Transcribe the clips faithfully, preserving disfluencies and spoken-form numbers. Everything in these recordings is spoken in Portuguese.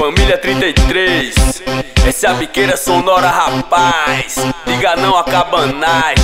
Família trinta e três, essa é a biqueira sonora, rapaz. Liga não a cabanagem.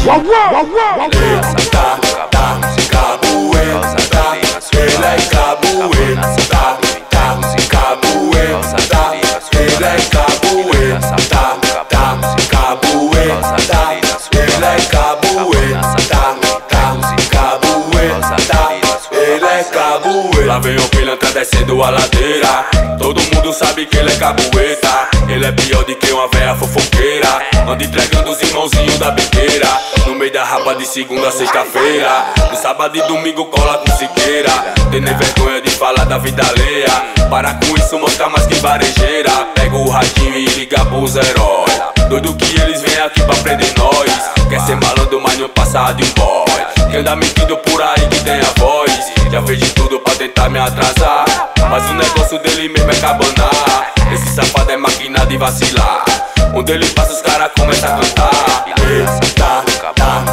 Beleza, tá, tá, cabueta, tá, ele é cabueta, tá, tá, cabueta, tá, ele é cabueta, tá, tá, cabueta, tá, ele é cabueta, tá, tá, cabueta, tá, ele é cabueta. Lá vem o pilantra descendo a ladeira, todo mundo sabe que ele é cabueta. Ele é pior do que uma véia fofoqueira, anda entregando os irmãozinhos da biqueira, no meio da rapa de segunda a sexta-feira. No sábado e domingo cola com Siqueira, tem nem vergonha de falar da vida alheia. Para com isso, mostra mais que varejeira. Pega o radinho e liga pros heróis, doido que eles vêm aqui pra prender nós. Quer ser malandro, mas não passa de um boy, que anda mentindo por aí que tem a voz. Já fez de tudo pra tentar me atrasar, mas o negócio dele mesmo é cabanar. Esse safado é máquina de vacilar, onde ele passa os caras começam a cantar. Tá, tá,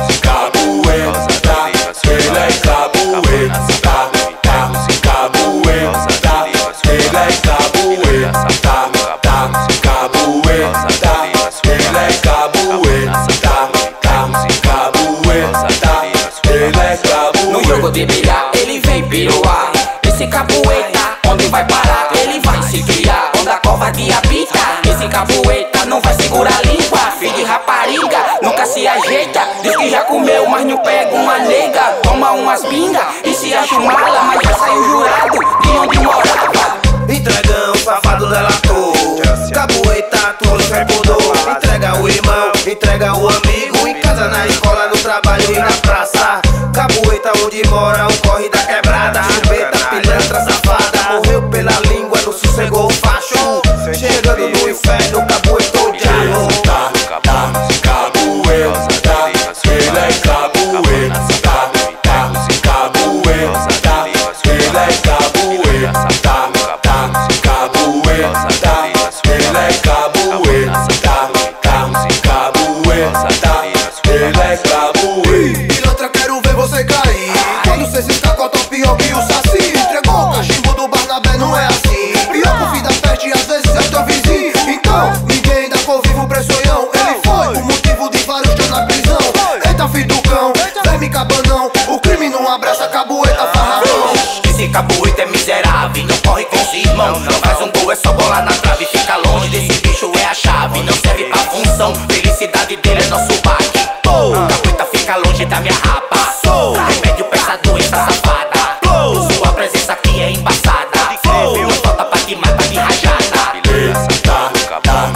cabueta, tá, ele é cabueta, tá, tá, cabueta, tá, ele é cabueta, tá, tá, cabueta, tá, ele é cabueta, tá, tá, cabueta, tá, ele é cabueta. No jogo de bilhar, ele vem piruar. Esse cabueta, onde vai parar? Ele vai se criar, onde a covardia habita. Esse cabueta não vai segurar a língua. Filho de rapariga, nunca se ajeita. Diz que já comeu, mas não pega uma nega. Toma umas pinga e se acha um mala, mas já saiu jurado de onde morava. Entregão, safado delator, cabueta, tu não mudou. Entrega o irmão, entrega o amigo, em casa, na escola, no trabalho e na praça. Cabueta onde mora, o corre da quebrada. Chupeta, pilantra, safada, morreu pela língua, não sossegou o facho. Chegando no inferno, cabueta o diabo. Tá, tá, cabueta, tá, ele é cabueta, tá, tá, cabueta, tá, ele é cabueta, tá, tá, cabueta, tá, ele é cabueta, tá, tá, cabueta, tá, ele é cabueta. Pilantra, quero ver você cair. Quando cê se escacota, pior que o Saci. Entregou o cachimbo do Barnabé, não é assim. Pior que o fim da peste, às vezes é teu vizinho. Então, ninguém ainda convive o pressionhão. Ele foi o motivo de vários dias na prisão. Eita, filho do cão, verme cabanão. O crime não abraça, cabueta, farrapão. Esse cabueta é miserável, não corre com os irmãos. Não faz um gol, é só bola na trave. Fica longe desse bicho, é a chave. Não serve pra função, felicidade dele é nosso baque. Cabueta fica longe da minha rapa. Remédio pra essa doença safada. Sua presença aqui é embaçada. Não falta pra te matar de rajada. Beleza, tá, tá,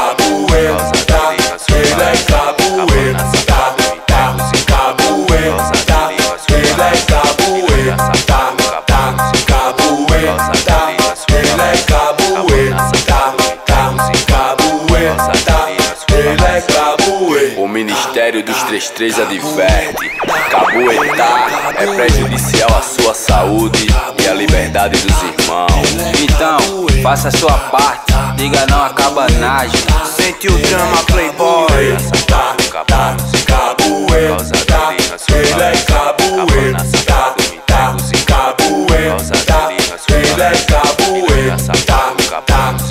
cabueta, tá, ele é cabueta, tá, tá, cabueta, tá, ele é cabueta, tá, tá, cabueta, tá, ele é cabueta, tá, tá, cabueta, tá, ele é cabueta. O Ministério dos três três adverte: cabuetar é prejudicial à sua saúde e à liberdade dos irmãos. Então, faça a sua parte, diga não a cabanagem. Sente o drama, playboy. Tá, tá, cabueta, tá, ele é cabueta, tá, tá, cabueta, tá, ele é cabueta, tá, tá,